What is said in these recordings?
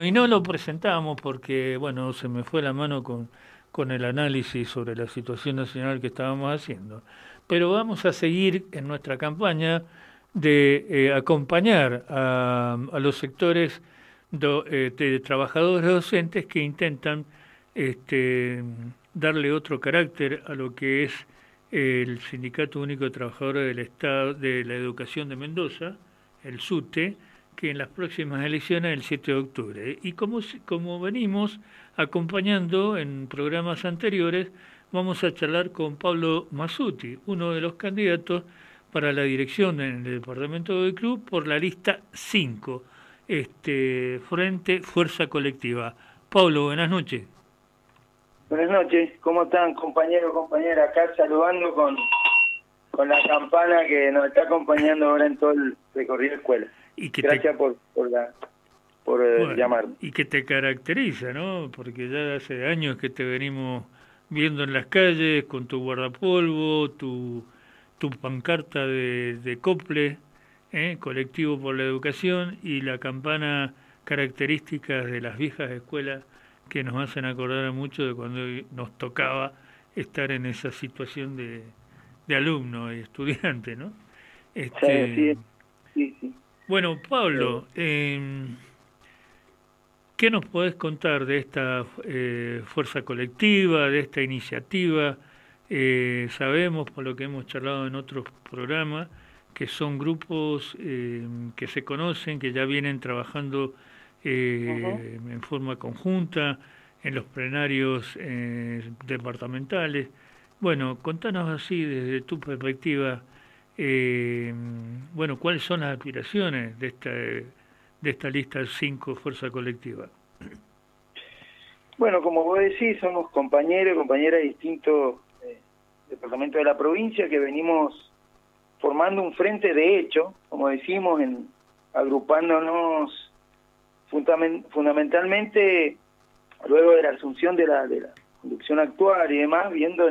Y no lo presentamos porque, bueno, se me fue la mano con el análisis sobre la situación nacional que estábamos haciendo. Pero vamos a seguir en nuestra campaña de acompañar a los sectores de trabajadores docentes que intentan este, darle otro carácter a lo que es el Sindicato Único de Trabajadores del Estado de la Educación de Mendoza, el SUTE, que en las próximas elecciones el 7 de octubre. Y como venimos acompañando en programas anteriores, vamos a charlar con Pablo Masuti, uno de los candidatos para la dirección en el departamento del club por la lista 5, Frente Fuerza Colectiva. Pablo, buenas noches. Buenas noches, ¿cómo están compañeros, compañeras? Acá saludando con la campana que nos está acompañando ahora en todo el recorrido de escuela. Gracias por llamarme. Y que te caracteriza, ¿no? Porque ya hace años que te venimos viendo en las calles con tu guardapolvo, tu pancarta de Cople, Colectivo por la Educación, y la campana característica de las viejas escuelas que nos hacen acordar a mucho de cuando nos tocaba estar en esa situación de alumno y estudiante, ¿no? Sí. Bueno, Pablo, ¿qué nos podés contar de esta fuerza colectiva, de esta iniciativa? Sabemos, por lo que hemos charlado en otros programas, que son grupos que se conocen, que ya vienen trabajando en forma conjunta en los plenarios departamentales. Bueno, contanos así desde tu perspectiva, bueno, ¿cuáles son las aspiraciones de esta lista 5 Fuerza Colectiva? Bueno, como vos decís, somos compañeros y compañeras de distintos departamentos de la provincia que venimos formando un frente de hecho, como decimos, agrupándonos fundamentalmente luego de la asunción de la conducción actual y demás, viendo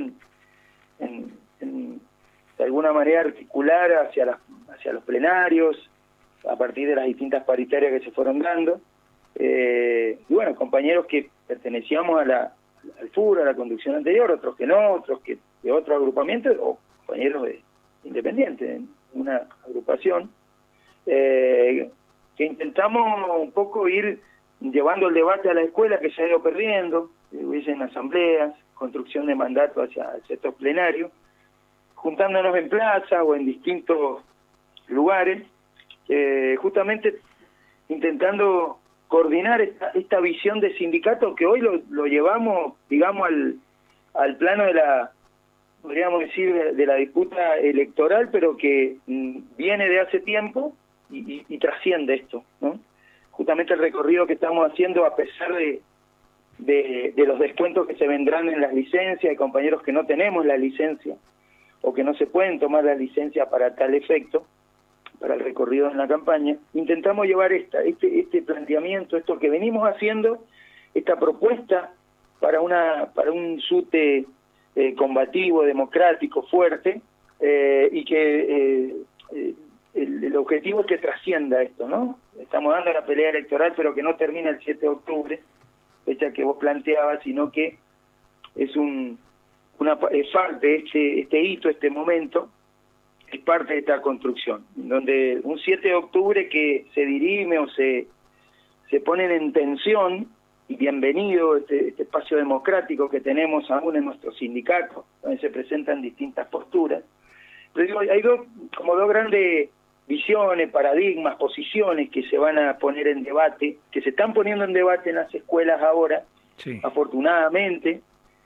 de alguna manera articular hacia los plenarios, a partir de las distintas paritarias que se fueron dando. Y bueno, compañeros que pertenecíamos al FUR, a la conducción anterior, otros que no, otros que de otro agrupamiento, o compañeros independientes en una agrupación, que intentamos un poco ir llevando el debate a la escuela que se ha ido perdiendo, hubiesen asambleas, construcción de mandatos hacia estos plenarios, juntándonos en plaza o en distintos lugares, justamente intentando coordinar esta visión de sindicato que hoy lo llevamos, digamos, al plano podríamos decir, de la disputa electoral, pero que viene de hace tiempo y trasciende esto, ¿no? Justamente el recorrido que estamos haciendo, a pesar de los descuentos que se vendrán en las licencias, de compañeros que no tenemos la licencia o que no se pueden tomar la licencia para tal efecto, para el recorrido en la campaña, intentamos llevar este planteamiento, esto que venimos haciendo, esta propuesta para un SUTE combativo, democrático, fuerte, y que el objetivo es que trascienda esto, ¿no? Estamos dando la pelea electoral, pero que no termina el 7 de octubre, fecha que vos planteabas, sino que es parte, este hito, este momento, es parte de esta construcción, donde un 7 de octubre que se dirime o se ponen en tensión, y bienvenido este espacio democrático que tenemos aún en nuestro sindicato, donde se presentan distintas posturas. Pero digo, hay dos grandes visiones, paradigmas, posiciones que se van a poner en debate, que se están poniendo en debate en las escuelas ahora, sí, afortunadamente,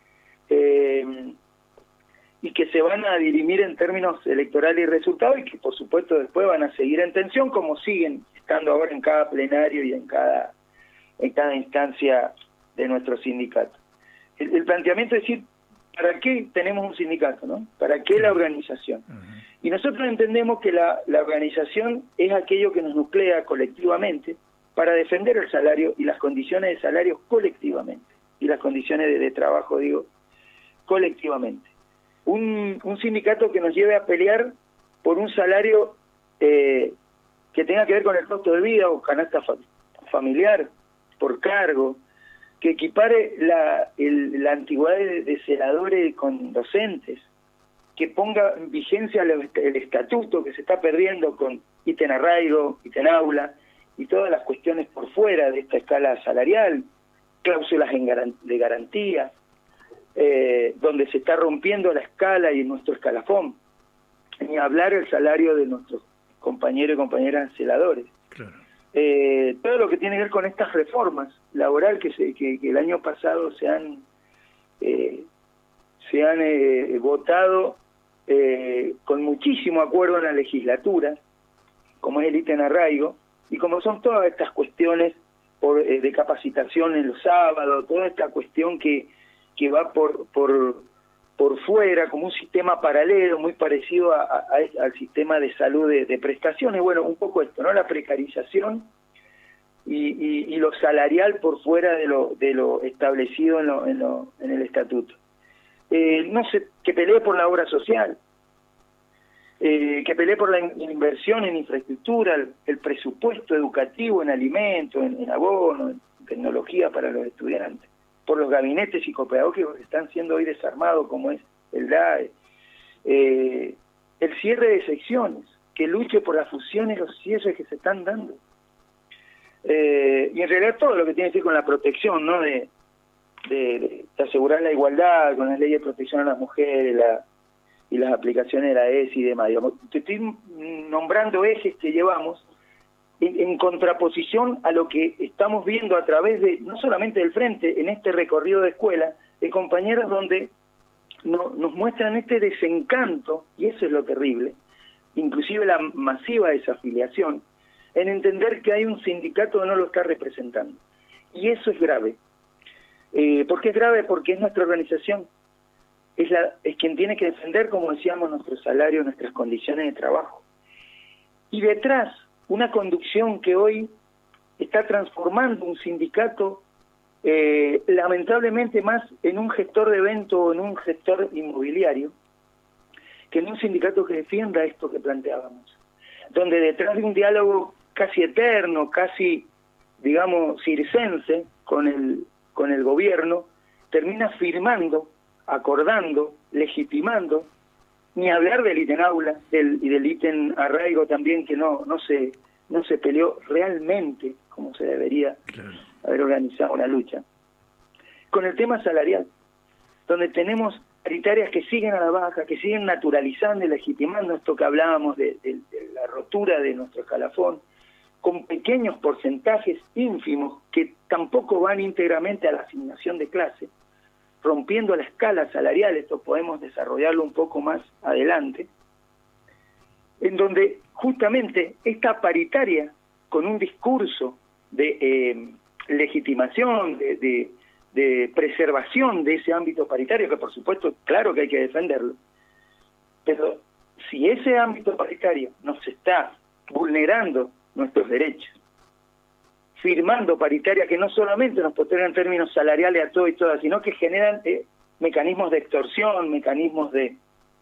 y que se van a dirimir en términos electorales y resultados, y que por supuesto después van a seguir en tensión, como siguen estando ahora en cada plenario y en cada instancia de nuestro sindicato. El planteamiento es decir, ¿para qué tenemos un sindicato, no? ¿Para qué la organización? Y nosotros entendemos que la organización es aquello que nos nuclea colectivamente para defender el salario y las condiciones de salario colectivamente, y las condiciones de trabajo, digo, colectivamente. Un sindicato que nos lleve a pelear por un salario que tenga que ver con el costo de vida o canasta familiar, por cargo, que equipare la antigüedad de celadores con docentes, que ponga en vigencia el estatuto que se está perdiendo con ítem arraigo, ítem aula y todas las cuestiones por fuera de esta escala salarial, cláusulas de garantía, donde se está rompiendo la escala y nuestro escalafón, ni hablar el salario de nuestros compañeros y compañeras celadores. Claro. Todo lo que tiene que ver con estas reformas laboral que el año pasado se han votado con muchísimo acuerdo en la legislatura, como es el ítem arraigo, y como son todas estas cuestiones de capacitación en los sábados, toda esta cuestión que va por fuera, como un sistema paralelo, muy parecido al sistema de salud de prestaciones. Bueno, un poco esto, ¿no? La precarización y lo salarial por fuera de lo establecido en el estatuto. No sé, que pelee por la obra social, que pelee por la inversión en infraestructura, el presupuesto educativo en alimentos, en abono, en tecnología para los estudiantes, por los gabinetes psicopedagógicos que están siendo hoy desarmados, como es el DAE, el cierre de secciones, que luche por las fusiones y los cierres que se están dando, y en realidad todo lo que tiene que ver con la protección, ¿no? de asegurar la igualdad con las leyes de protección a las mujeres y las aplicaciones de la ESI y demás. Digamos, te estoy nombrando ejes que llevamos en contraposición a lo que estamos viendo a través de, no solamente del Frente, en este recorrido de escuela, de compañeros donde nos muestran este desencanto, y eso es lo terrible, inclusive la masiva desafiliación, en entender que hay un sindicato que no lo está representando. Y eso es grave. ¿Por qué es grave? Porque es nuestra organización, es quien tiene que defender, como decíamos, nuestros salarios, nuestras condiciones de trabajo. Y detrás, una conducción que hoy está transformando un sindicato lamentablemente más en un gestor de evento o en un gestor inmobiliario que en un sindicato que defienda esto que planteábamos, donde detrás de un diálogo casi eterno, casi, digamos, circense con el gobierno, termina firmando, acordando, legitimando, ni hablar del ítem aula y del ítem arraigo también, que no se peleó realmente como se debería haber organizado una lucha. Con el tema salarial, donde tenemos paritarias que siguen a la baja, que siguen naturalizando y legitimando esto que hablábamos de la rotura de nuestro escalafón, con pequeños porcentajes ínfimos que tampoco van íntegramente a la asignación de clase, rompiendo la escala salarial. Esto podemos desarrollarlo un poco más adelante, en donde justamente esta paritaria, con un discurso de legitimación, de preservación de ese ámbito paritario, que por supuesto, claro que hay que defenderlo, pero si ese ámbito paritario nos está vulnerando nuestros derechos, firmando paritarias que no solamente nos postergan en términos salariales a todo y todas, sino que generan mecanismos de extorsión, mecanismos de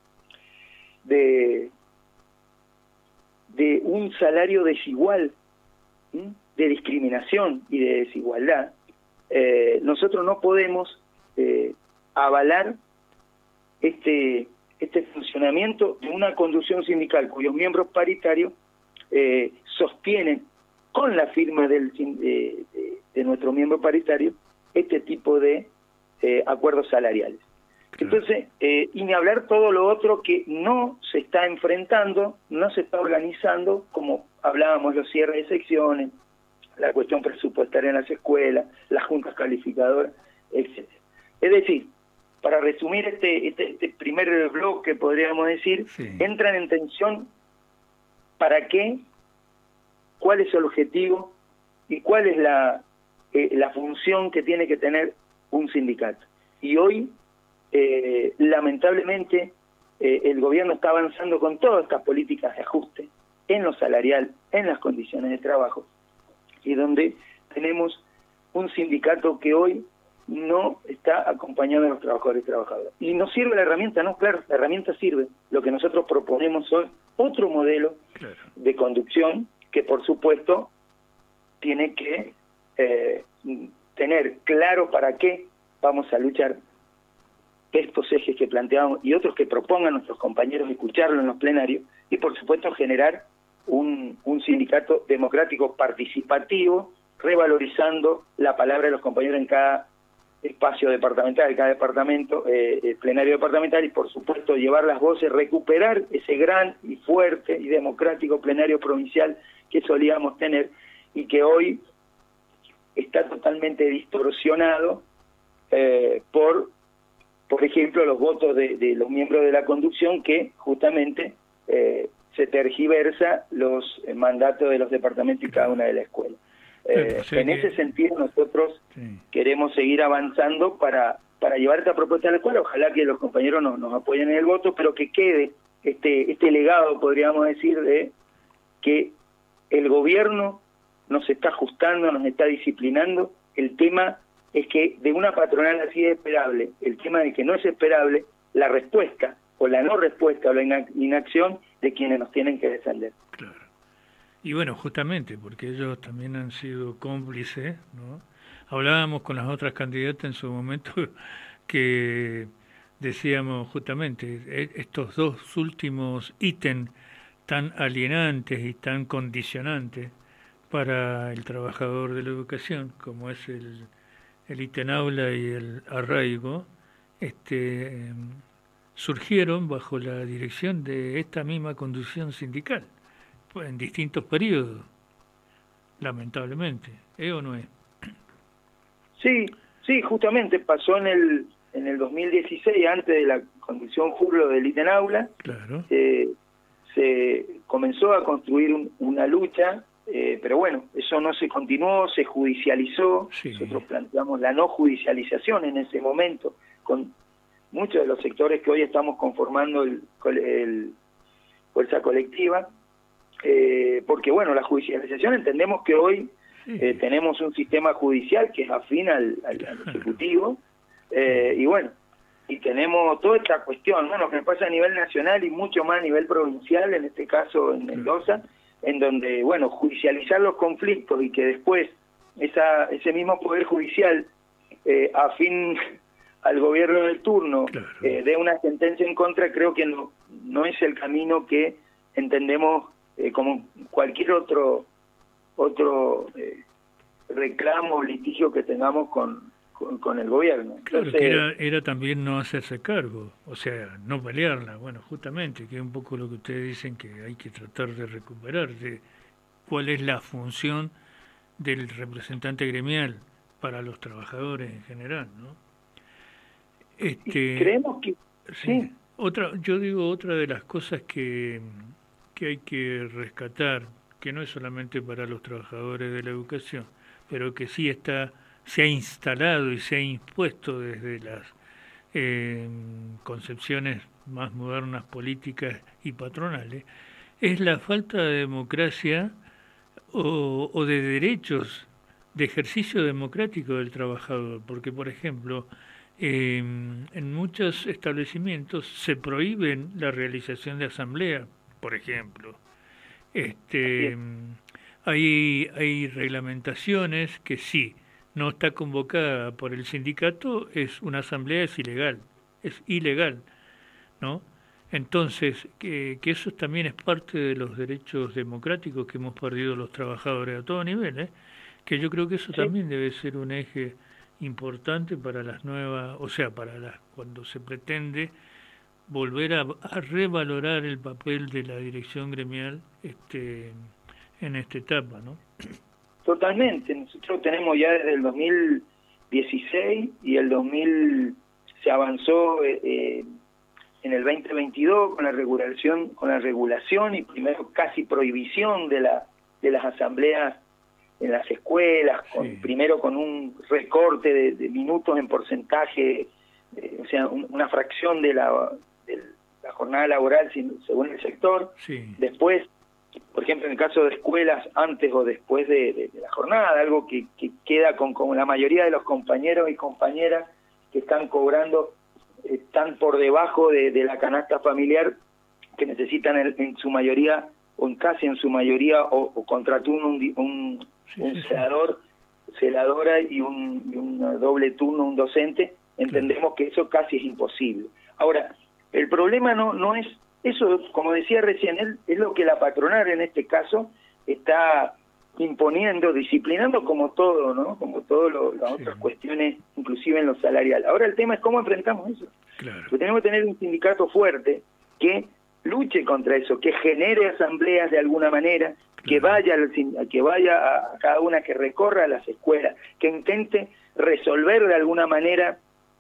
un salario desigual, de discriminación y de desigualdad, nosotros no podemos avalar este funcionamiento de una conducción sindical cuyos miembros paritarios sostienen con la firma de nuestro miembro paritario este tipo de acuerdos salariales. Claro. Entonces, y ni hablar todo lo otro que no se está enfrentando, no se está organizando, como hablábamos, los cierres de secciones, la cuestión presupuestaria en las escuelas, las juntas calificadoras, etc. Es decir, para resumir este primer bloque, podríamos decir, sí, entran en tensión para qué, cuál es el objetivo y cuál es la función que tiene que tener un sindicato. Y hoy, lamentablemente, el gobierno está avanzando con todas estas políticas de ajuste en lo salarial, en las condiciones de trabajo, y donde tenemos un sindicato que hoy no está acompañado de los trabajadores y trabajadoras. Y no sirve la herramienta, no, claro, la herramienta sirve. Lo que nosotros proponemos hoy, otro modelo de conducción que, por supuesto, tiene que tener claro para qué vamos a luchar, estos ejes que planteamos y otros que propongan nuestros compañeros, escucharlo en los plenarios, y por supuesto generar un sindicato democrático participativo, revalorizando la palabra de los compañeros en cada espacio departamental, cada departamento, plenario departamental, y por supuesto llevar las voces, recuperar ese gran y fuerte y democrático plenario provincial que solíamos tener y que hoy está totalmente distorsionado por ejemplo, los votos de los miembros de la conducción, que justamente se tergiversa los mandatos de los departamentos y cada una de las escuelas. En ese sentido nosotros queremos seguir avanzando para llevar esta propuesta a la escuela. Ojalá que los compañeros nos apoyen en el voto, pero que quede este legado, podríamos decir, de que el gobierno nos está ajustando, nos está disciplinando. El tema es que de una patronal así es esperable, el tema de que no es esperable la respuesta o la no respuesta o la inacción de quienes nos tienen que defender. Claro. Y bueno, justamente porque ellos también han sido cómplices, ¿no? Hablábamos con las otras candidatas en su momento que decíamos justamente estos dos últimos ítems tan alienantes y tan condicionantes para el trabajador de la educación, como es el ítem aula y el arraigo, surgieron bajo la dirección de esta misma conducción sindical, en distintos periodos, lamentablemente. ¿Es o no es? Sí, justamente pasó en el 2016, antes de la conducción jurlo del ítem aula. Claro. Se comenzó a construir una lucha, pero bueno, eso no se continuó, se judicializó. Sí. Nosotros planteamos la no judicialización en ese momento, con muchos de los sectores que hoy estamos conformando el fuerza colectiva, porque bueno, la judicialización, entendemos que hoy tenemos un sistema judicial que es afín al Ejecutivo, y bueno, y tenemos toda esta cuestión, ¿no? Lo que pasa a nivel nacional y mucho más a nivel provincial, en este caso en Mendoza, en donde, bueno, judicializar los conflictos y que después ese mismo Poder Judicial, afín al gobierno del turno, dé una sentencia en contra, creo que no es el camino que entendemos como cualquier otro reclamo o litigio que tengamos con el gobierno. Claro. Entonces, que era también no hacerse cargo, o sea, no pelearla, bueno, justamente, que es un poco lo que ustedes dicen que hay que tratar de recuperar, de cuál es la función del representante gremial para los trabajadores en general, ¿no? Creemos que sí. Otra de las cosas que hay que rescatar, que no es solamente para los trabajadores de la educación, pero que sí se ha instalado y se ha impuesto desde las concepciones más modernas, políticas y patronales, es la falta de democracia o de derechos de ejercicio democrático del trabajador, porque por ejemplo en muchos establecimientos se prohíben la realización de asamblea, por ejemplo. Hay reglamentaciones que sí, no está convocada por el sindicato, una asamblea es ilegal, ¿no? Entonces, que eso también es parte de los derechos democráticos que hemos perdido los trabajadores a todo nivel, que yo creo que eso también debe ser un eje importante para las nuevas, o sea, cuando se pretende volver a revalorar el papel de la dirección gremial en esta etapa, ¿no? Totalmente. Nosotros tenemos ya desde el 2016 y el 2000 se avanzó en el 2022 con la regulación y primero casi prohibición de las asambleas en las escuelas, primero con un recorte de minutos en porcentaje, o sea, una fracción de la jornada laboral según el sector. Sí. Después, por ejemplo, en el caso de escuelas, antes o después de la jornada, algo que queda con la mayoría de los compañeros y compañeras que están cobrando, están por debajo de la canasta familiar, que necesitan en su mayoría, o casi en su mayoría, o contratar un celador celadora y un doble turno, un docente, entendemos que eso casi es imposible. Ahora, el problema no es eso, como decía recién, es lo que la patronal en este caso está imponiendo, disciplinando como todo, ¿no? Como todas las otras cuestiones, inclusive en lo salarial. Ahora el tema es cómo enfrentamos eso. Claro. Porque tenemos que tener un sindicato fuerte que luche contra eso, que genere asambleas de alguna manera, que vaya a cada una, que recorra las escuelas, que intente resolver de alguna manera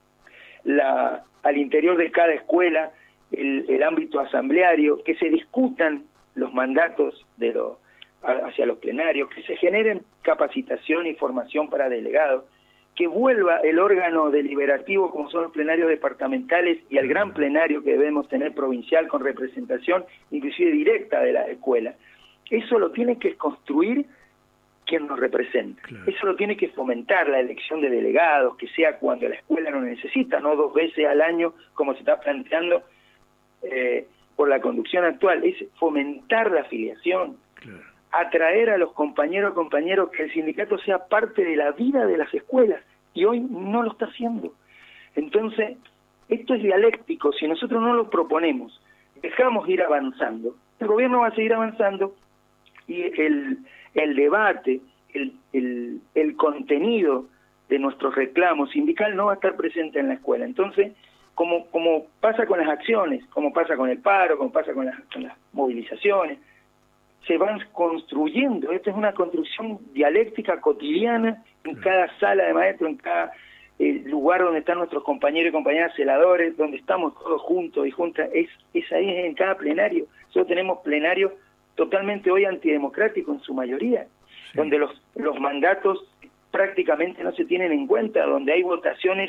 al interior de cada escuela el ámbito asambleario, que se discutan los mandatos hacia los plenarios, que se generen capacitación y formación para delegados, que vuelva el órgano deliberativo como son los plenarios departamentales y el gran plenario que debemos tener provincial con representación inclusive directa de la escuela. Eso lo tiene que construir quien nos representa. Claro. Eso lo tiene que fomentar la elección de delegados, que sea cuando la escuela lo necesita, no 2 veces al año como se está planteando por la conducción actual. Es fomentar la afiliación, claro, atraer a los compañeros, que el sindicato sea parte de la vida de las escuelas, y hoy no lo está haciendo. Entonces, esto es dialéctico. Si nosotros no lo proponemos, dejamos ir avanzando, el gobierno va a seguir avanzando, y el debate, el contenido de nuestros reclamos sindical no va a estar presente en la escuela. Entonces, como pasa con las acciones, como pasa con el paro, como pasa con las movilizaciones, se van construyendo. Esta es una construcción dialéctica cotidiana en cada sala de maestro, en cada lugar donde están nuestros compañeros y compañeras celadores, donde estamos todos juntos y juntas. Es ahí en cada plenario. Nosotros tenemos plenarios totalmente hoy antidemocráticos en su mayoría, donde los mandatos prácticamente no se tienen en cuenta, donde hay votaciones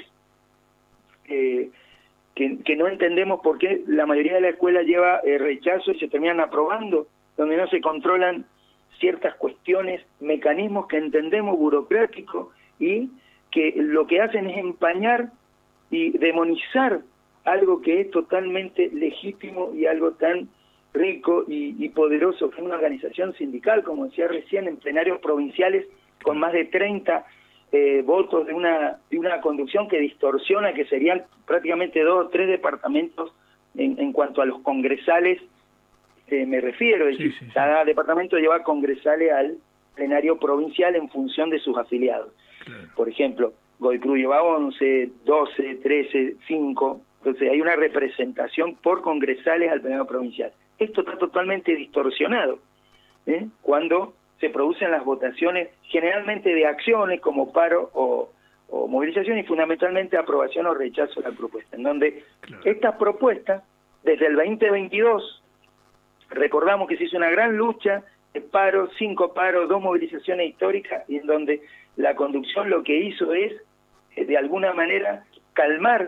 que no entendemos por qué la mayoría de la escuela lleva rechazo y se terminan aprobando, donde no se controlan ciertas cuestiones, mecanismos que entendemos burocráticos, y que lo que hacen es empañar y demonizar algo que es totalmente legítimo y algo tan rico y poderoso, que es una organización sindical, como decía recién, en plenarios provinciales con más de 30 votos de una conducción que distorsiona, que serían prácticamente 2 o 3 departamentos en cuanto a los congresales, me refiero, es decir, cada departamento lleva congresales al plenario provincial en función de sus afiliados. Claro. Por ejemplo, Godoy Cruz lleva 11, 12, 13, 5, entonces hay una representación por congresales al plenario provincial. Esto está totalmente distorsionado cuando se producen las votaciones generalmente de acciones como paro o movilización, y fundamentalmente aprobación o rechazo de la propuesta, en donde estas propuestas, desde el 2022, recordamos que se hizo una gran lucha de paros, 5 paros, 2 movilizaciones históricas, y en donde la conducción lo que hizo es, de alguna manera, calmar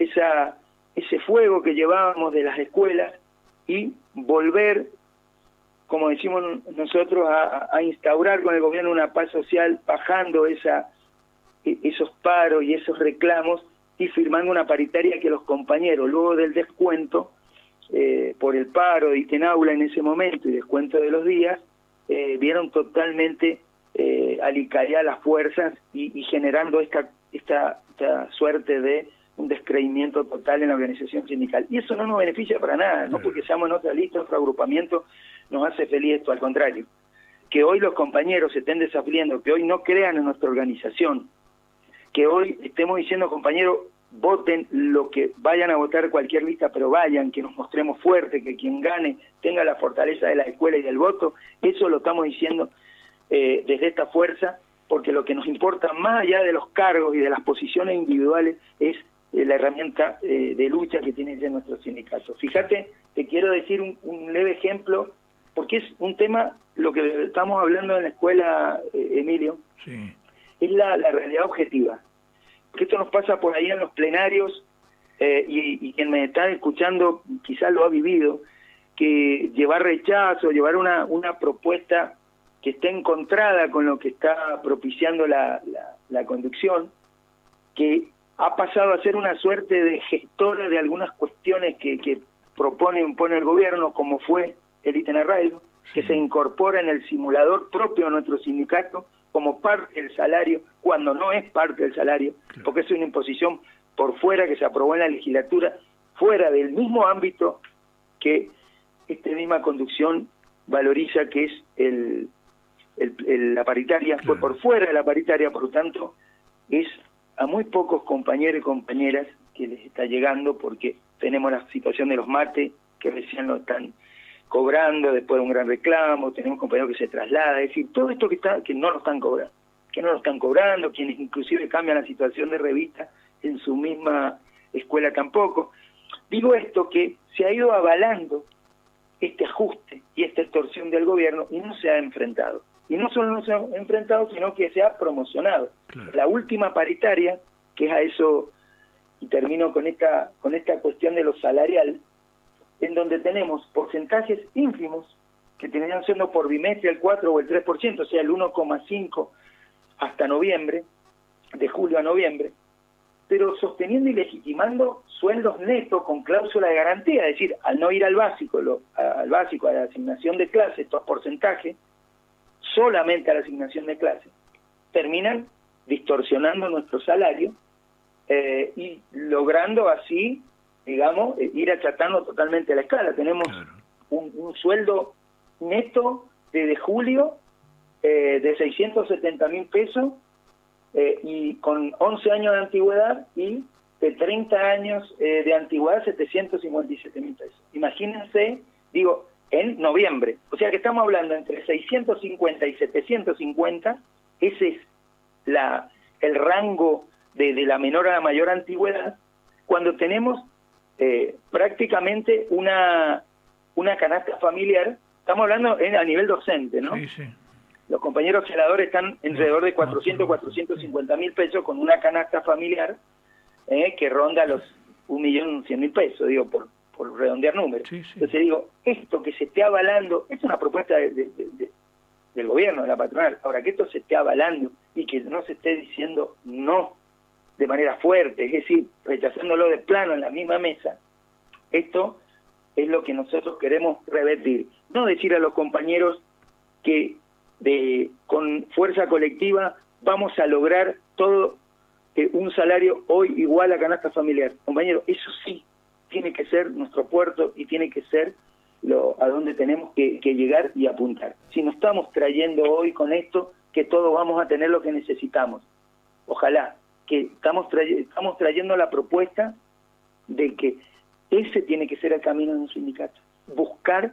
ese fuego que llevábamos de las escuelas y volver, como decimos nosotros, a instaurar con el gobierno una paz social, bajando esos paros y esos reclamos, y firmando una paritaria que los compañeros, luego del descuento por el paro de Itenaula en ese momento y descuento de los días, vieron totalmente alicarear las fuerzas y generando esta suerte de un descreimiento total en la organización sindical. Y eso no nos beneficia para nada, no porque seamos en otra lista, otro agrupamiento, nos hace feliz esto, al contrario. Que hoy los compañeros se estén desafiliando, que hoy no crean en nuestra organización, que hoy estemos diciendo, compañeros, voten lo que vayan a votar cualquier lista, pero vayan, que nos mostremos fuertes, que quien gane tenga la fortaleza de la escuela y del voto. Eso lo estamos diciendo desde esta fuerza, porque lo que nos importa más allá de los cargos y de las posiciones individuales es la herramienta de lucha que tiene ya nuestro sindicato. Fíjate, te quiero decir un leve ejemplo, porque es un tema, lo que estamos hablando en la escuela, Emilio, es la realidad objetiva. Que esto nos pasa por ahí en los plenarios, y quien me está escuchando quizás lo ha vivido, que llevar rechazo, llevar una propuesta que esté encontrada con lo que está propiciando la conducción, que ha pasado a ser una suerte de gestora de algunas cuestiones que pone el gobierno, como fue el ítem arraigo, que se incorpora en el simulador propio de nuestro sindicato como parte del salario, cuando no es parte del salario, porque es una imposición por fuera que se aprobó en la legislatura, fuera del mismo ámbito que esta misma conducción valoriza, que es la paritaria. Fue por fuera de la paritaria, por lo tanto, es a muy pocos compañeros y compañeras que les está llegando, porque tenemos la situación de los mates, que recién lo están cobrando después de un gran reclamo, tenemos compañeros que se trasladan, es decir, todo esto que no lo están cobrando, quienes inclusive cambian la situación de revista en su misma escuela tampoco. Digo esto, que se ha ido avalando este ajuste y esta extorsión del gobierno y no se ha enfrentado. Y no solo no se ha enfrentado, sino que se ha promocionado. Claro. La última paritaria, que es a eso, y termino con esta cuestión de lo salarial, en donde tenemos porcentajes ínfimos que terminan siendo por bimestre el 4 o el 3%, o sea, el 1,5 hasta noviembre, de julio a noviembre, pero sosteniendo y legitimando sueldos netos con cláusula de garantía, es decir, al no ir al básico, a la asignación de clase, estos porcentajes, solamente a la asignación de clase, terminan distorsionando nuestro salario y logrando así, digamos, ir achatando totalmente la escala. Tenemos un sueldo neto desde julio de 670.000 pesos y con 11 años de antigüedad, y de 30 años de antigüedad 757.000 pesos. Imagínense, digo, en noviembre. O sea que estamos hablando entre 650 y 750, ese es el rango de la menor a la mayor antigüedad, cuando tenemos prácticamente una canasta familiar. Estamos hablando a nivel docente, ¿no? Sí, sí. Los compañeros celadores están alrededor de 450.000 pesos con una canasta familiar que ronda los 1.100.000 pesos, digo, por redondear números. Sí, sí. Entonces digo, esto que se esté avalando, es una propuesta del gobierno, de la patronal. Ahora, que esto se esté avalando y que no se esté diciendo no de manera fuerte, es decir, rechazándolo de plano en la misma mesa, esto es lo que nosotros queremos revertir. No decir a los compañeros que con fuerza colectiva vamos a lograr todo un salario hoy igual a canasta familiar. Compañero, eso sí tiene que ser nuestro puerto y tiene que ser a donde tenemos que llegar y apuntar. Si no estamos trayendo hoy con esto, que todos vamos a tener lo que necesitamos. Ojalá que estamos trayendo la propuesta de que ese tiene que ser el camino de un sindicato. Buscar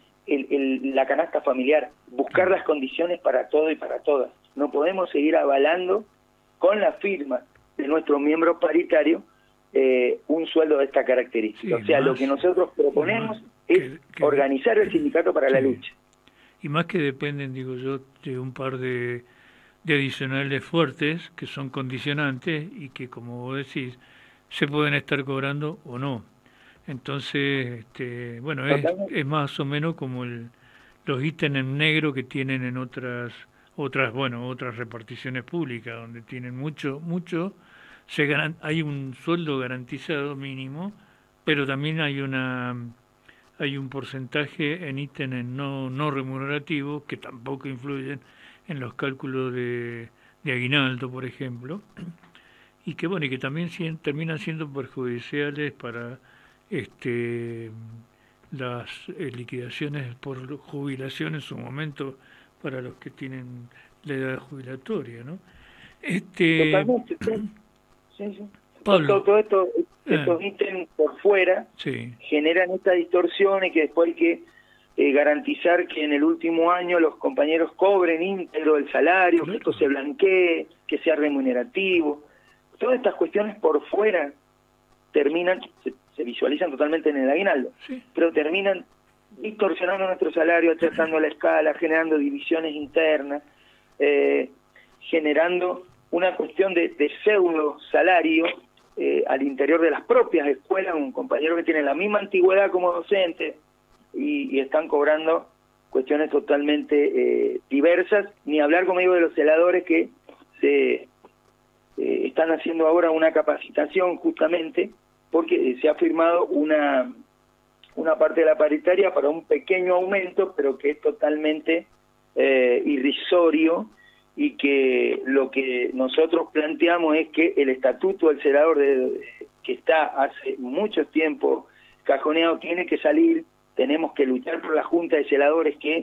la canasta familiar, buscar las condiciones para todo y para todas. No podemos seguir avalando con la firma de nuestros miembros paritarios un sueldo de esta característica. Sí, o sea, lo que nosotros proponemos es organizar el sindicato para la lucha. Y más que dependen, digo yo, de un par de adicionales fuertes que son condicionantes y que, como vos decís, se pueden estar cobrando o no. Entonces, bueno, es más o menos como los ítems en negro que tienen en otras reparticiones públicas, donde tienen mucho, hay un sueldo garantizado mínimo, pero también hay un porcentaje en ítems no remunerativos que tampoco influyen en los cálculos de aguinaldo, por ejemplo, y que también terminan siendo perjudiciales para las liquidaciones por jubilación en su momento para los que tienen la edad jubilatoria, ¿no? Totalmente, sí. Pablo, todo estos ítems por fuera generan esta distorsión, y que después hay que garantizar que en el último año los compañeros cobren íntegro el salario, que esto se blanquee, que sea remunerativo. Todas estas cuestiones por fuera terminan, se visualizan totalmente en el aguinaldo, pero terminan distorsionando nuestro salario, achatando la escala, generando divisiones internas, generando una cuestión de pseudo salario al interior de las propias escuelas. Un compañero que tiene la misma antigüedad como docente y están cobrando cuestiones totalmente diversas, ni hablar, como digo, de los celadores que están haciendo ahora una capacitación justamente porque se ha firmado una parte de la paritaria para un pequeño aumento, pero que es totalmente irrisorio y que lo que nosotros planteamos es que el estatuto del celador que está hace mucho tiempo cajoneado tiene que salir. Tenemos que luchar por la Junta de Celadores que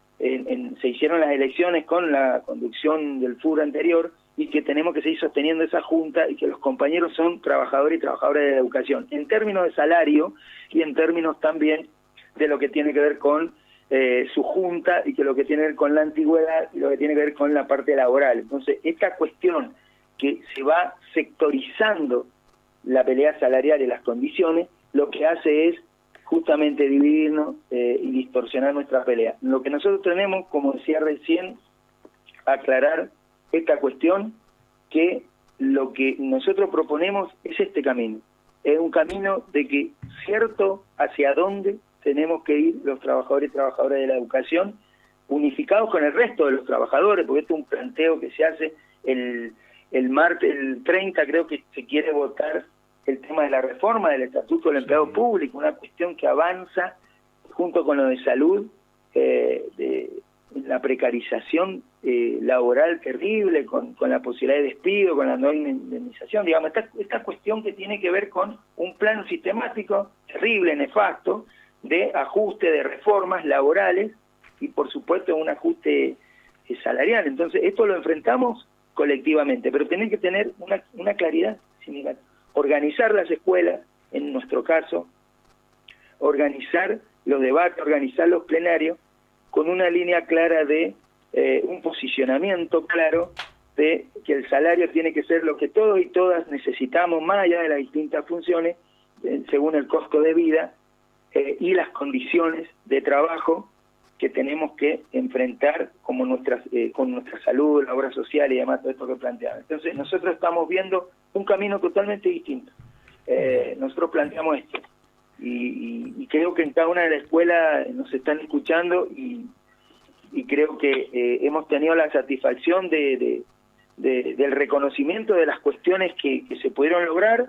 se hicieron las elecciones con la conducción del FUR anterior, y que tenemos que seguir sosteniendo esa junta, y que los compañeros son trabajadores y trabajadoras de la educación, en términos de salario y en términos también de lo que tiene que ver con su junta, y que lo que tiene que ver con la antigüedad y lo que tiene que ver con la parte laboral. Entonces, esta cuestión que se va sectorizando la pelea salarial y las condiciones, lo que hace es justamente dividirnos y distorsionar nuestra pelea. Lo que nosotros tenemos, como decía recién, aclarar esta cuestión, que lo que nosotros proponemos es este camino. Es un camino de que cierto hacia dónde tenemos que ir los trabajadores y trabajadoras de la educación, unificados con el resto de los trabajadores, porque esto es un planteo que se hace el martes, el 30 creo que se quiere votar el tema de la reforma del Estatuto del Empleado Público, una cuestión que avanza junto con lo de salud, de la precarización laboral terrible, con la posibilidad de despido, con la no indemnización, digamos, esta cuestión que tiene que ver con un plano sistemático terrible, nefasto, de ajuste de reformas laborales y por supuesto un ajuste salarial. Entonces esto lo enfrentamos colectivamente, pero tienen que tener una claridad sindical. Organizar las escuelas, en nuestro caso, organizar los debates, organizar los plenarios, con una línea clara de un posicionamiento claro de que el salario tiene que ser lo que todos y todas necesitamos, más allá de las distintas funciones, según el costo de vida y las condiciones de trabajo que tenemos que enfrentar como con nuestra salud, la obra social y demás, todo esto que planteaba. Entonces nosotros estamos viendo un camino totalmente distinto. Nosotros planteamos esto y creo que en cada una de las escuelas nos están escuchando y creo que hemos tenido la satisfacción del reconocimiento de las cuestiones que se pudieron lograr,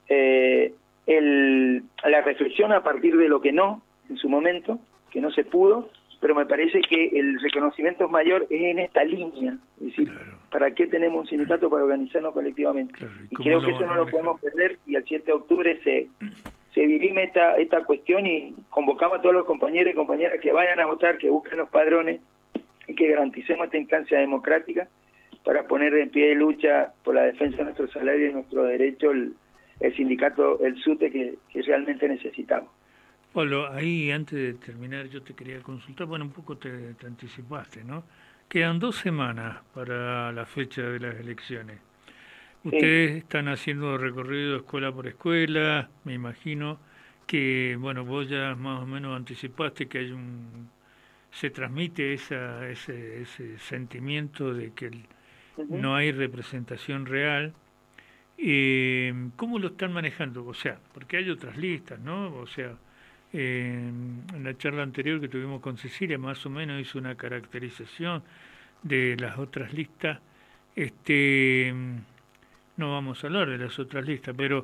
la reflexión a partir de lo que no, en su momento, que no se pudo, pero me parece que el reconocimiento mayor es en esta línea, es decir, claro, ¿para qué tenemos un sindicato? Para organizarnos colectivamente. Claro, y creo que eso no lo podemos perder, y el 7 de octubre se dirime esta cuestión, y convocamos a todos los compañeros y compañeras que vayan a votar, que busquen los padrones y que garanticemos esta instancia democrática para poner en pie de lucha por la defensa de nuestro salario y nuestro derecho el sindicato, el SUTE, que realmente necesitamos. Pablo, ahí antes de terminar yo te quería consultar, bueno, un poco te anticipaste, ¿no? Quedan 2 semanas para la fecha de las elecciones. Ustedes están haciendo recorrido escuela por escuela, me imagino que, bueno, vos ya más o menos anticipaste que hay se transmite ese sentimiento de que no hay representación real. ¿Cómo lo están manejando? O sea, porque hay otras listas, ¿no? O sea, en la charla anterior que tuvimos con Cecilia, más o menos hizo una caracterización de las otras listas. No vamos a hablar de las otras listas, pero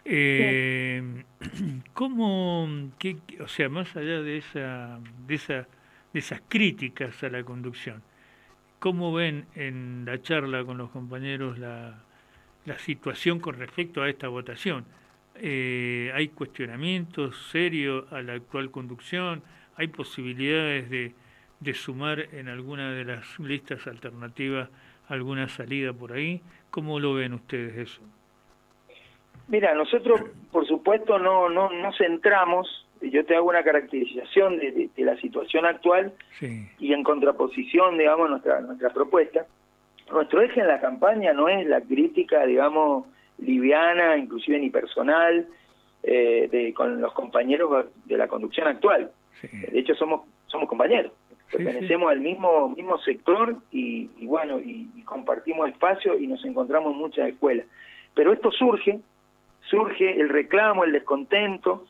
¿cómo, o sea, más allá de esas críticas a la conducción, cómo ven en la charla con los compañeros la situación con respecto a esta votación? ¿Hay cuestionamientos serios a la actual conducción? ¿Hay posibilidades de sumar en alguna de las listas alternativas alguna salida por ahí? ¿Cómo lo ven ustedes eso? Mira, nosotros por supuesto no centramos, yo te hago una caracterización de la situación actual, sí, y en contraposición, digamos, nuestra propuesta. Nuestro eje en la campaña no es la crítica, digamos, liviana, inclusive ni personal, con los compañeros de la conducción actual. Sí. De hecho somos compañeros, pertenecemos al mismo sector y bueno, y compartimos espacio y nos encontramos en muchas escuelas. Pero esto surge el reclamo, el descontento,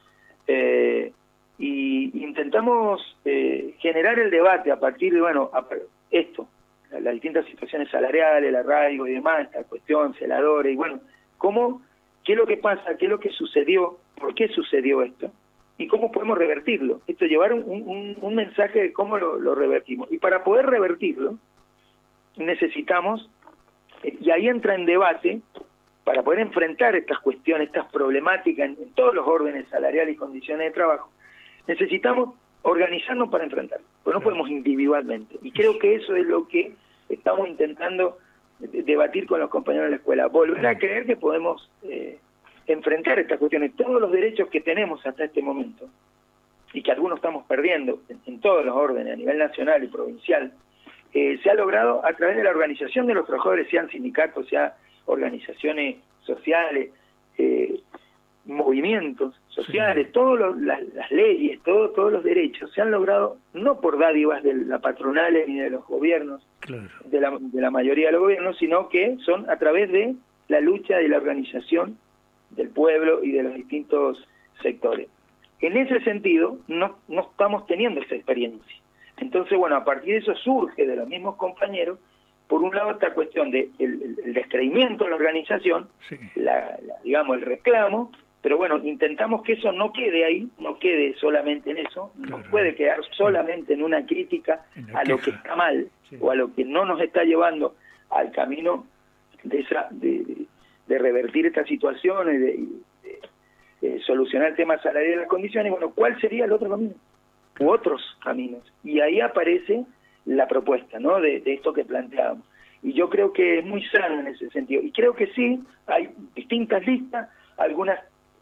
y intentamos generar el debate a partir de, bueno, las distintas situaciones salariales, el arraigo y demás, esta cuestión, celadores, y bueno, ¿qué es lo que pasa? ¿Qué es lo que sucedió? ¿Por qué sucedió esto? ¿Y cómo podemos revertirlo? Esto, llevar un mensaje de cómo lo revertimos. Y para poder revertirlo, necesitamos, y ahí entra en debate, para poder enfrentar estas cuestiones, estas problemáticas en todos los órdenes salariales y condiciones de trabajo, necesitamos organizarnos para enfrentarlo, pero no podemos individualmente. Y creo que eso es lo que estamos intentando debatir con los compañeros de la escuela, volver a creer que podemos enfrentar estas cuestiones, todos los derechos que tenemos hasta este momento, y que algunos estamos perdiendo en todos los órdenes, a nivel nacional y provincial, se ha logrado a través de la organización de los trabajadores, sean sindicatos, sean organizaciones sociales, movimientos sociales, todas las leyes, todos los derechos se han logrado no por dádivas de la patronal ni de los gobiernos, claro, de la mayoría de los gobiernos, sino que son a través de la lucha y la organización del pueblo y de los distintos sectores. En ese sentido, no estamos teniendo esa experiencia. Entonces, bueno, a partir de eso surge de los mismos compañeros, por un lado, esta cuestión de el descreimiento de la organización, sí, digamos, el reclamo, pero bueno, intentamos que eso no quede ahí, no quede solamente en eso, claro, no puede quedar solamente en una crítica a lo que está mal, sí, o a lo que no nos está llevando al camino de revertir esta situación y de solucionar el tema salarial y las condiciones. Bueno, ¿cuál sería el otro camino? U otros caminos. Y ahí aparece la propuesta, ¿no?, de esto que planteábamos. Y yo creo que es muy sano en ese sentido. Y creo que sí, hay distintas listas, algunas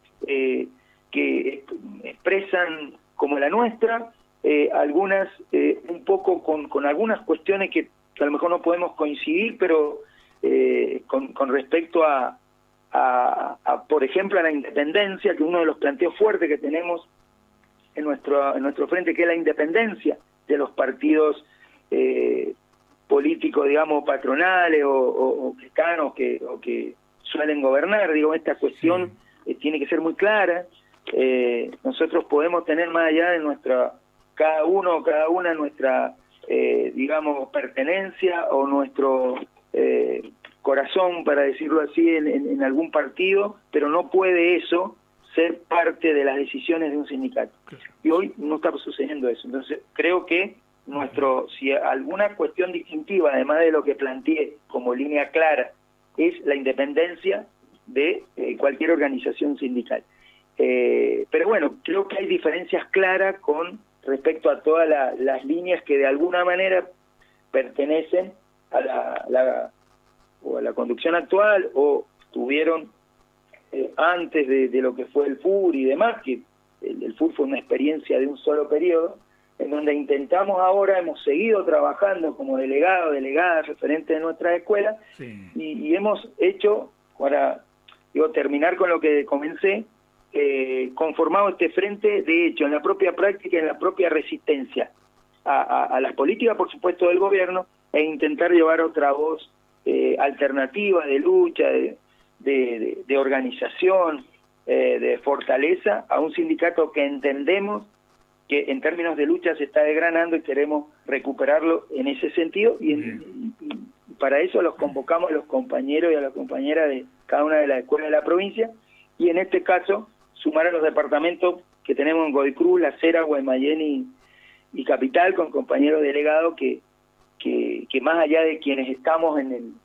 que expresan como la nuestra, algunas un poco con algunas cuestiones que a lo mejor no podemos coincidir, pero con respecto a, por ejemplo, a la independencia, que uno de los planteos fuertes que tenemos en nuestro frente, que es la independencia de los partidos políticos, digamos, patronales o cercanos que suelen gobernar. Digo, esta cuestión tiene que ser muy clara. Nosotros podemos tener más allá de cada una nuestra, digamos, pertenencia o nuestro corazón, para decirlo así, en algún partido, pero no puede eso ser parte de las decisiones de un sindicato. Y hoy no está sucediendo eso. Entonces, creo que si alguna cuestión distintiva, además de lo que planteé como línea clara, es la independencia de cualquier organización sindical. Pero bueno, creo que hay diferencias claras con respecto a todas las líneas que de alguna manera pertenecen a la conducción actual o tuvieron antes de lo que fue el FUR y demás, que el FUR fue una experiencia de un solo periodo, en donde intentamos ahora, hemos seguido trabajando como delegadas, referentes de nuestra escuela, sí, y hemos hecho, para terminar con lo que comencé, conformado este frente, de hecho, en la propia práctica, en la propia resistencia a las políticas, por supuesto, del gobierno, e intentar llevar otra voz alternativa, de lucha, de organización, de fortaleza, a un sindicato que entendemos que en términos de lucha se está desgranando y queremos recuperarlo en ese sentido, y para eso los convocamos a los compañeros y a las compañeras de cada una de las escuelas de la provincia, y en este caso sumar a los departamentos que tenemos en Godoy Cruz, La Cera, Guaymallén y Capital, con compañeros delegados que más allá de quienes estamos en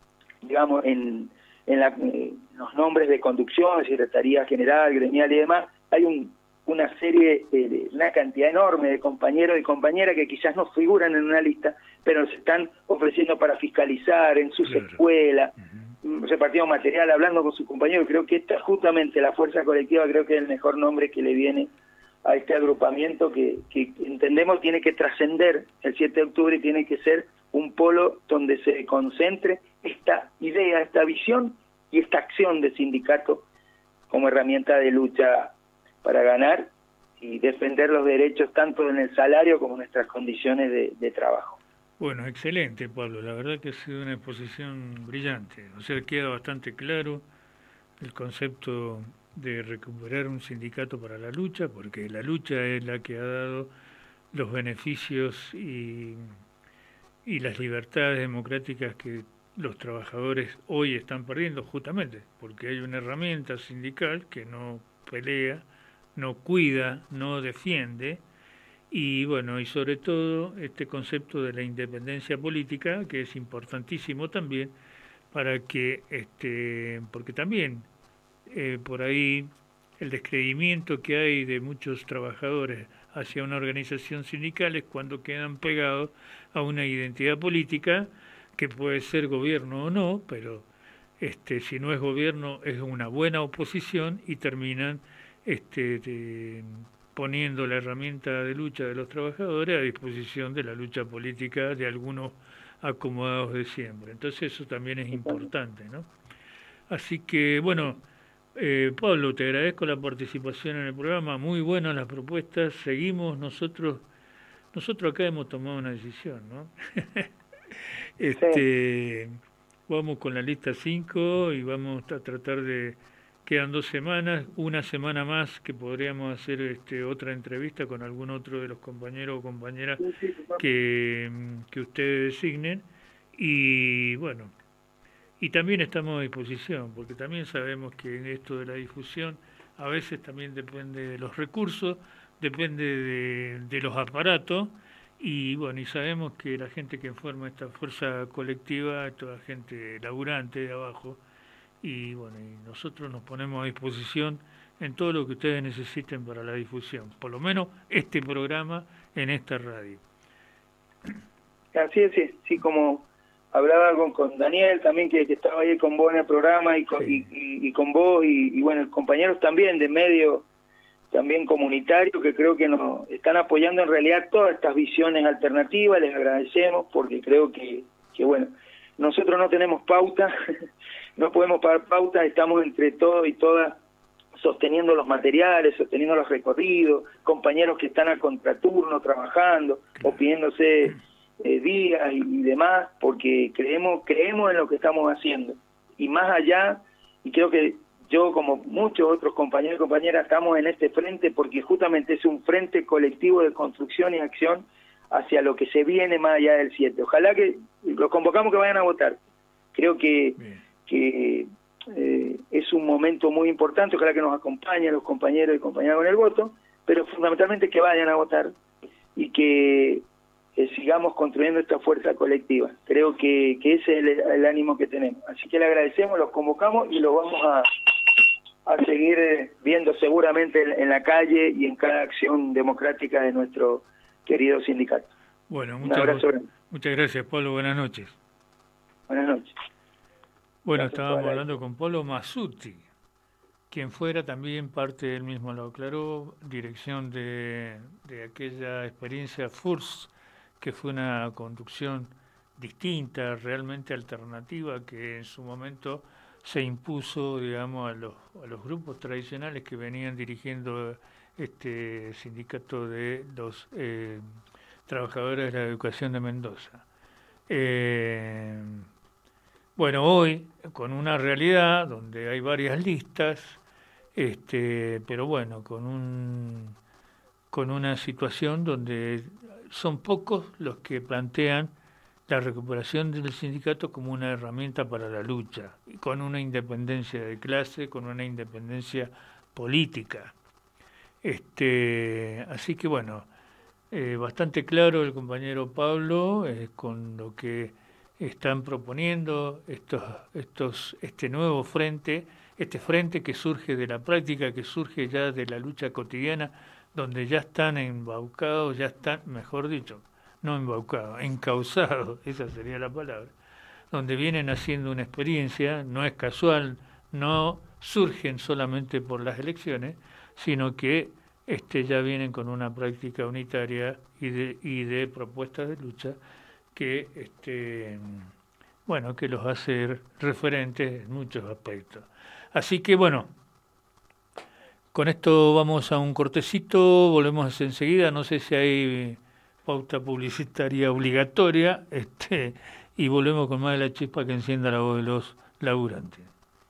los nombres de conducción, Secretaría General, Gremial y demás, hay una cantidad enorme de compañeros y compañeras que quizás no figuran en una lista, pero se están ofreciendo para fiscalizar en sus escuelas, repartiendo material, hablando con sus compañeros. Creo que esta, justamente la fuerza colectiva, creo que es el mejor nombre que le viene a este agrupamiento que entendemos tiene que trascender el 7 de octubre y tiene que ser un polo donde se concentre esta idea, esta visión y esta acción de sindicato como herramienta de lucha para ganar y defender los derechos tanto en el salario como en nuestras condiciones de trabajo. Bueno, excelente, Pablo. La verdad que ha sido una exposición brillante. O sea, queda bastante claro el concepto de recuperar un sindicato para la lucha, porque la lucha es la que ha dado los beneficios y las libertades democráticas que los trabajadores hoy están perdiendo, justamente porque hay una herramienta sindical que no pelea, no cuida, no defiende, y bueno, y sobre todo este concepto de la independencia política, que es importantísimo también para que, porque también por ahí el descreimiento que hay de muchos trabajadores hacia una organización sindical es cuando quedan pegados a una identidad política que puede ser gobierno o no, pero si no es gobierno es una buena oposición y terminan poniendo la herramienta de lucha de los trabajadores a disposición de la lucha política de algunos acomodados de siempre. Entonces eso también es importante, ¿no? Así que, bueno, Pablo, te agradezco la participación en el programa, muy buenas las propuestas, seguimos nosotros acá hemos tomado una decisión, ¿no? Sí. Vamos con la lista 5 y vamos a tratar de, quedan 2 semanas, una semana más que podríamos hacer otra entrevista con algún otro de los compañeros o compañeras que ustedes designen, y bueno, y también estamos a disposición, porque también sabemos que en esto de la difusión a veces también depende de los recursos, depende de los aparatos, y bueno, y sabemos que la gente que forma esta fuerza colectiva es toda gente laburante de abajo, y bueno, y nosotros nos ponemos a disposición en todo lo que ustedes necesiten para la difusión, por lo menos este programa en esta radio. Así es, sí, sí, como hablaba con Daniel también, que estaba ahí con vos en el programa, y con vos, y bueno, compañeros también de medio, también comunitario, que creo que nos están apoyando en realidad todas estas visiones alternativas. Les agradecemos porque creo que bueno, nosotros no tenemos pauta, no podemos pagar pautas, estamos entre todos y todas sosteniendo los materiales, sosteniendo los recorridos, compañeros que están a contraturno trabajando o pidiéndose días y demás, porque creemos en lo que estamos haciendo. Y más allá, y creo que yo, como muchos otros compañeros y compañeras, estamos en este frente porque justamente es un frente colectivo de construcción y acción hacia lo que se viene más allá del 7. Ojalá que los convocamos que vayan a votar. Creo que es un momento muy importante, ojalá que nos acompañen los compañeros y compañeras con el voto, pero fundamentalmente que vayan a votar y que sigamos construyendo esta fuerza colectiva. Creo que ese es el ánimo que tenemos. Así que le agradecemos, los convocamos y los vamos a seguir viendo seguramente en la calle y en cada acción democrática de nuestro querido sindicato. Bueno, muchas gracias, Pablo. Buenas noches. Buenas noches. Bueno, gracias. Estábamos hablando con Pablo Mazzutti, quien fuera también parte, él mismo lo aclaró, dirección de aquella experiencia FURS, que fue una conducción distinta, realmente alternativa, que en su momento se impuso, digamos, a los grupos tradicionales que venían dirigiendo este sindicato de los trabajadores de la educación de Mendoza. Bueno, hoy, con una realidad donde hay varias listas, pero bueno, con una situación donde son pocos los que plantean la recuperación del sindicato como una herramienta para la lucha, y con una independencia de clase, con una independencia política. Así que bueno, bastante claro el compañero Pablo con lo que están proponiendo este nuevo frente, este frente que surge de la práctica, que surge ya de la lucha cotidiana, donde ya están embaucados, ya están, mejor dicho, no embaucados, encausados, esa sería la palabra, donde vienen haciendo una experiencia, no es casual, no surgen solamente por las elecciones, sino que ya vienen con una práctica unitaria y de propuestas de lucha que bueno, que los hace referentes en muchos aspectos. Así que bueno, con esto vamos a un cortecito, volvemos enseguida, no sé si hay pauta publicitaria obligatoria, y volvemos con más de la chispa que encienda la voz de los laburantes.